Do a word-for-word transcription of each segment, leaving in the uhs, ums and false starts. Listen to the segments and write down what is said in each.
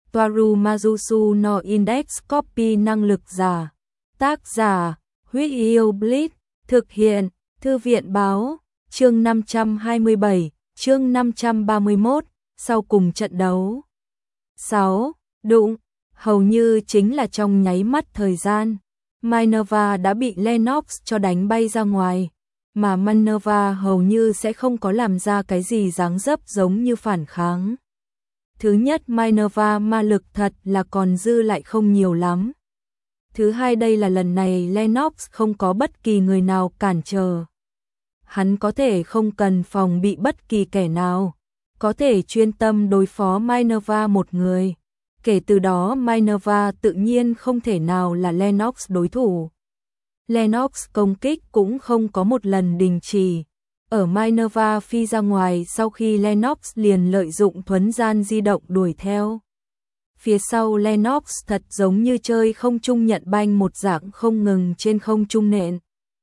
Toaru Majusu no Index Copy năng lực giả. Tác giả, Huyết Yêu Blitz, thực hiện, Thư viện báo, chương năm trăm hai mươi bảy, chương năm trăm ba mươi mốt, sau cùng trận đấu. sáu. Đụng, hầu như chính là trong nháy mắt thời gian, Minerva đã bị Lennox cho đánh bay ra ngoài, mà Minerva hầu như sẽ không có làm ra cái gì dáng dấp giống như phản kháng. Thứ nhất, Minerva ma lực thật là còn dư lại không nhiều lắm. Thứ hai, đây là lần này Lennox không có bất kỳ người nào cản trở. Hắn có thể không cần phòng bị bất kỳ kẻ nào, có thể chuyên tâm đối phó Minerva một người. Kể từ đó Minerva tự nhiên không thể nào là Lennox đối thủ. Lennox công kích cũng không có một lần đình chỉ. Ở Minerva phi ra ngoài sau khi Lennox liền lợi dụng thuấn gian di động đuổi theo. Phía sau Lennox thật giống như chơi không trung nhận banh một dạng không ngừng trên không trung nện.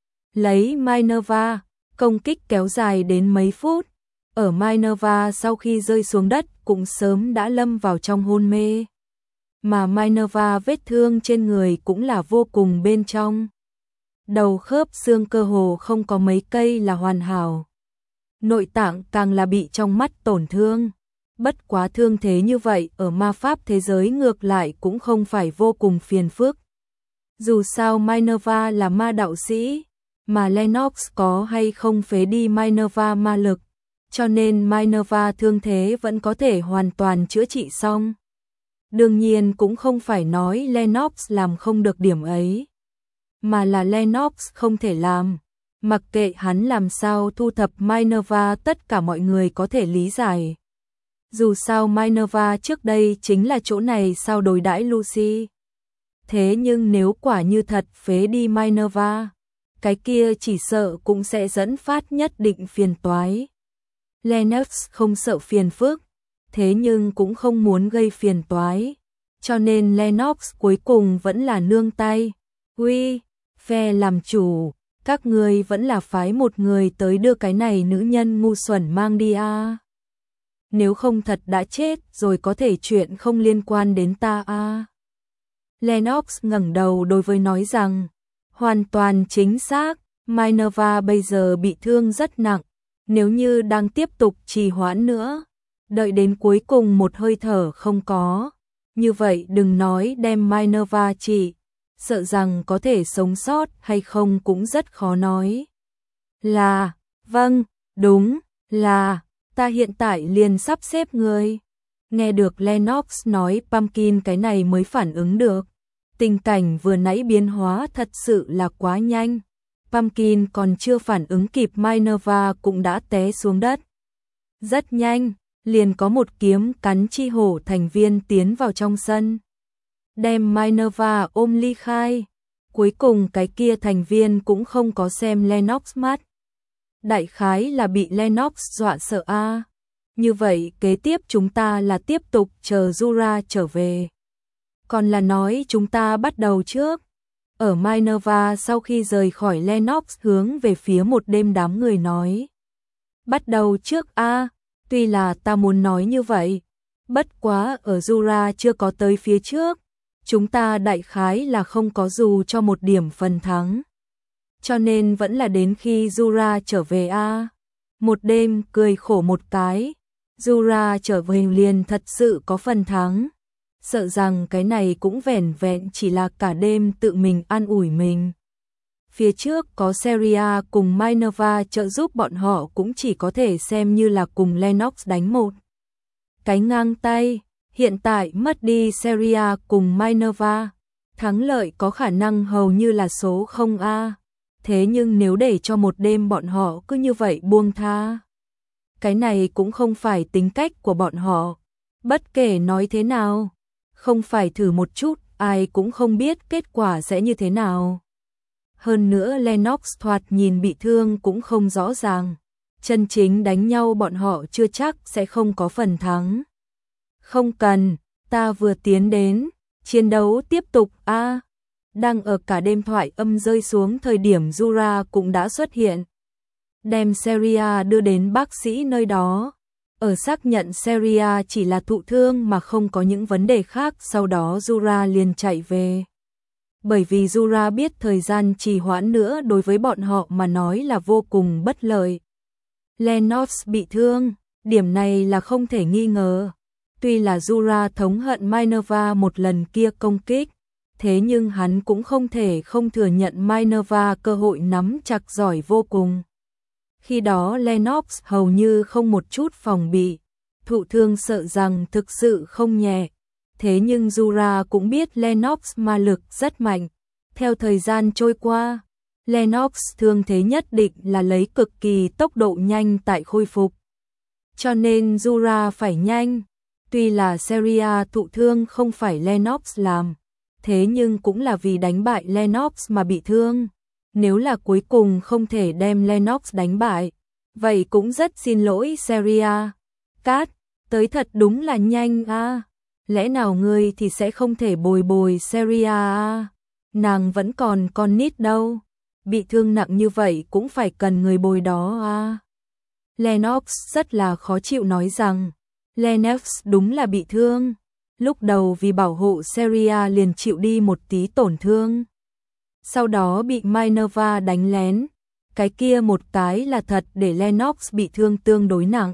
Lấy Minerva, công kích kéo dài đến mấy phút. Ở Minerva sau khi rơi xuống đất cũng sớm đã lâm vào trong hôn mê. Mà Minerva vết thương trên người cũng là vô cùng bên trong. Đầu khớp xương cơ hồ không có mấy cây là hoàn hảo. Nội tạng càng là bị trong mắt tổn thương. Bất quá thương thế như vậy ở ma pháp thế giới ngược lại cũng không phải vô cùng phiền phức. Dù sao Minerva là ma đạo sĩ, mà Lennox có hay không phế đi Minerva ma lực, cho nên Minerva thương thế vẫn có thể hoàn toàn chữa trị xong. Đương nhiên cũng không phải nói Lennox làm không được điểm ấy, mà là Lennox không thể làm. Mặc kệ hắn làm sao thu thập Minerva, tất cả mọi người có thể lý giải. Dù sao Minerva trước đây chính là chỗ này sao đối đãi Lucy. Thế nhưng nếu quả như thật phế đi Minerva, cái kia chỉ sợ cũng sẽ dẫn phát nhất định phiền toái. Lennox không sợ phiền phức, thế nhưng cũng không muốn gây phiền toái, cho nên Lennox cuối cùng vẫn là nương tay. Uy, phe làm chủ, các ngươi vẫn là phái một người tới đưa cái này nữ nhân ngu xuẩn mang đi à. Nếu không thật đã chết rồi có thể chuyện không liên quan đến ta à. Lennox ngẩng đầu đối với nói rằng, hoàn toàn chính xác, Minerva bây giờ bị thương rất nặng, nếu như đang tiếp tục trì hoãn nữa, đợi đến cuối cùng một hơi thở không có, như vậy đừng nói đem Minerva trị, sợ rằng có thể sống sót hay không cũng rất khó nói. Là, vâng, đúng, là, ta hiện tại liền sắp xếp người. Nghe được Lennox nói, Pumpkin cái này mới phản ứng được. Tình cảnh vừa nãy biến hóa thật sự là quá nhanh. Pumpkin còn chưa phản ứng kịp, Minerva cũng đã té xuống đất. Rất nhanh, liền có một kiếm cắn chi hổ thành viên tiến vào trong sân, đem Minerva ôm ly khai. Cuối cùng cái kia thành viên cũng không có xem Lennox mắt. Đại khái là bị Lennox dọa sợ a. À. Như vậy kế tiếp chúng ta là tiếp tục chờ Zura trở về, còn là nói chúng ta bắt đầu trước? Ở Minerva sau khi rời khỏi Lennox hướng về phía một đêm đám người nói. Bắt đầu trước a, à, tuy là ta muốn nói như vậy, bất quá ở Zura chưa có tới phía trước, chúng ta đại khái là không có dù cho một điểm phần thắng. Cho nên vẫn là đến khi Zura trở về a. À. Một đêm cười khổ một cái, Zura trở về liền thật sự có phần thắng. Sợ rằng cái này cũng vẻn vẹn chỉ là cả đêm tự mình an ủi mình. Phía trước có Seria cùng Minerva trợ giúp, bọn họ cũng chỉ có thể xem như là cùng Lennox đánh một cái ngang tay. Hiện tại mất đi Seria cùng Minerva, thắng lợi có khả năng hầu như là số không a. Thế nhưng nếu để cho một đêm bọn họ cứ như vậy buông tha, cái này cũng không phải tính cách của bọn họ. Bất kể nói thế nào, không phải thử một chút, ai cũng không biết kết quả sẽ như thế nào. Hơn nữa Lennox thoạt nhìn bị thương cũng không rõ ràng, chân chính đánh nhau bọn họ chưa chắc sẽ không có phần thắng. Không cần, ta vừa tiến đến, chiến đấu tiếp tục a. À. Đang ở cả đêm thoại âm rơi xuống thời điểm, Zura cũng đã xuất hiện, đem Seria đưa đến bác sĩ nơi đó. Ở xác nhận Seria chỉ là thụ thương mà không có những vấn đề khác, sau đó Jura liền chạy về. Bởi vì Jura biết thời gian trì hoãn nữa đối với bọn họ mà nói là vô cùng bất lợi. Lennox bị thương, điểm này là không thể nghi ngờ. Tuy là Jura thống hận Minerva một lần kia công kích, thế nhưng hắn cũng không thể không thừa nhận Minerva cơ hội nắm chặt giỏi vô cùng. Khi đó Lennox hầu như không một chút phòng bị, thụ thương sợ rằng thực sự không nhẹ. Thế nhưng Jura cũng biết Lennox ma lực rất mạnh. Theo thời gian trôi qua, Lennox thương thế nhất định là lấy cực kỳ tốc độ nhanh tại khôi phục. Cho nên Jura phải nhanh. Tuy là Seria thụ thương không phải Lennox làm, thế nhưng cũng là vì đánh bại Lennox mà bị thương. Nếu là cuối cùng không thể đem Lennox đánh bại, vậy cũng rất xin lỗi Seria. Cát, tới thật đúng là nhanh a. À. Lẽ nào ngươi thì sẽ không thể bồi bồi Seria à? Nàng vẫn còn con nít đâu. Bị thương nặng như vậy cũng phải cần người bồi đó à. Lennox rất là khó chịu nói rằng, Lennox đúng là bị thương. Lúc đầu vì bảo hộ Seria liền chịu đi một tí tổn thương. Sau đó bị Minerva đánh lén. Cái kia một cái là thật để Lennox bị thương tương đối nặng.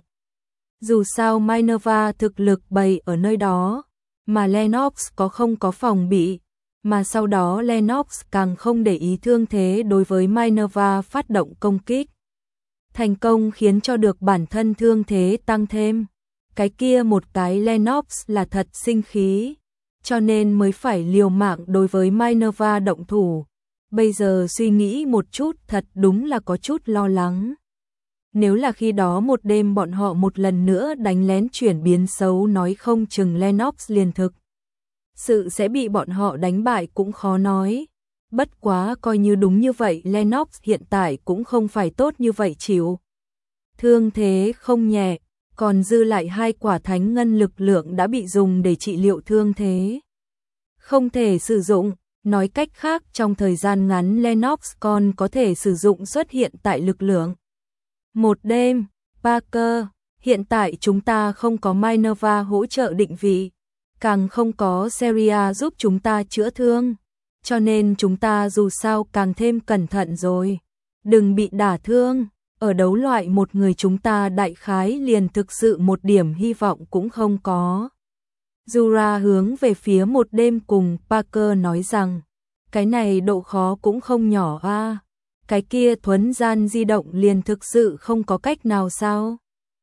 Dù sao Minerva thực lực bày ở nơi đó, mà Lennox có không có phòng bị. Mà sau đó Lennox càng không để ý thương thế đối với Minerva phát động công kích. Thành công khiến cho được bản thân thương thế tăng thêm. Cái kia một cái Lennox là thật sinh khí, cho nên mới phải liều mạng đối với Minerva động thủ. Bây giờ suy nghĩ một chút thật đúng là có chút lo lắng. Nếu là khi đó một đêm bọn họ một lần nữa đánh lén chuyển biến xấu, nói không chừng Lennox liền thực sự sẽ bị bọn họ đánh bại cũng khó nói. Bất quá coi như đúng như vậy, Lennox hiện tại cũng không phải tốt như vậy chịu. Thương thế không nhẹ, còn dư lại hai quả thánh ngân lực lượng đã bị dùng để trị liệu thương thế. Không thể sử dụng, nói cách khác trong thời gian ngắn Lennox còn có thể sử dụng xuất hiện tại lực lượng. Một đêm, Parker, hiện tại chúng ta không có Minerva hỗ trợ định vị, càng không có Seria giúp chúng ta chữa thương, cho nên chúng ta dù sao càng thêm cẩn thận rồi. Đừng bị đả thương, ở đấu loại một người chúng ta đại khái liền thực sự một điểm hy vọng cũng không có. Jura hướng về phía một đêm cùng Parker nói rằng, cái này độ khó cũng không nhỏ a. À. Cái kia thuấn gian di động liền thực sự không có cách nào sao?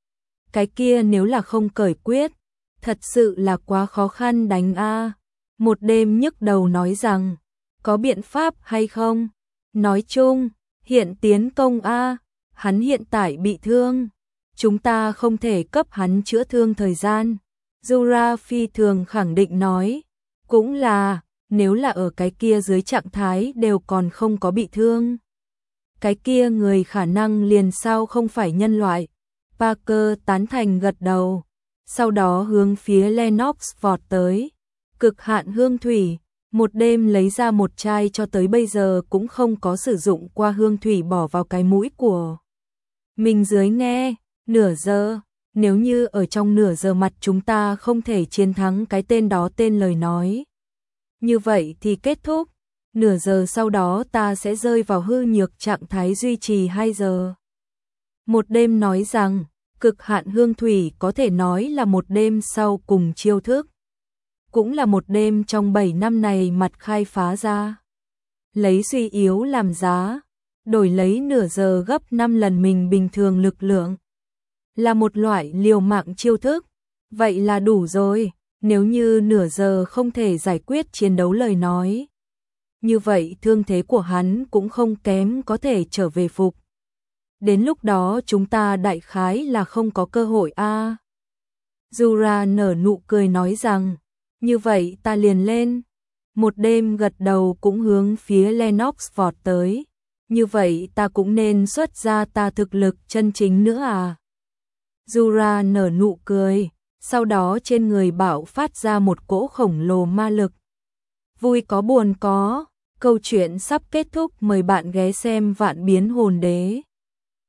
Cái kia nếu là không cởi quyết, thật sự là quá khó khăn đánh a. À. Một đêm nhức đầu nói rằng, có biện pháp hay không? Nói chung, hiện tiến công a, à. Hắn hiện tại bị thương, chúng ta không thể cấp hắn chữa thương thời gian. Jura phi thường khẳng định nói, cũng là, nếu là ở cái kia dưới trạng thái đều còn không có bị thương. Cái kia người khả năng liền sao không phải nhân loại. Parker tán thành gật đầu, sau đó hướng phía Lennox vọt tới. Cực hạn hương thủy, một đêm lấy ra một chai cho tới bây giờ cũng không có sử dụng qua hương thủy bỏ vào cái mũi của mình dưới nghe, nửa giờ. Nếu như ở trong nửa giờ mặt chúng ta không thể chiến thắng cái tên đó tên lời nói, như vậy thì kết thúc. Nửa giờ sau đó ta sẽ rơi vào hư nhược trạng thái duy trì hai giờ. Một đêm nói rằng, cực hạn hương thủy có thể nói là một đêm sau cùng chiêu thức. Cũng là một đêm trong bảy năm này mặt khai phá ra. Lấy suy yếu làm giá, đổi lấy nửa giờ gấp năm lần mình bình thường lực lượng. Là một loại liều mạng chiêu thức, vậy là đủ rồi. Nếu như nửa giờ không thể giải quyết chiến đấu lời nói, như vậy thương thế của hắn cũng không kém có thể trở về phục. Đến lúc đó chúng ta đại khái là không có cơ hội a. À. Jura nở nụ cười nói rằng, như vậy ta liền lên. Một đêm gật đầu cũng hướng phía Lennox vọt tới. Như vậy ta cũng nên xuất ra ta thực lực chân chính nữa à. Jura nở nụ cười, sau đó trên người bạo phát ra một cỗ khổng lồ ma lực. Vui có buồn có, câu chuyện sắp kết thúc, mời bạn ghé xem Vạn Biến Hồn Đế.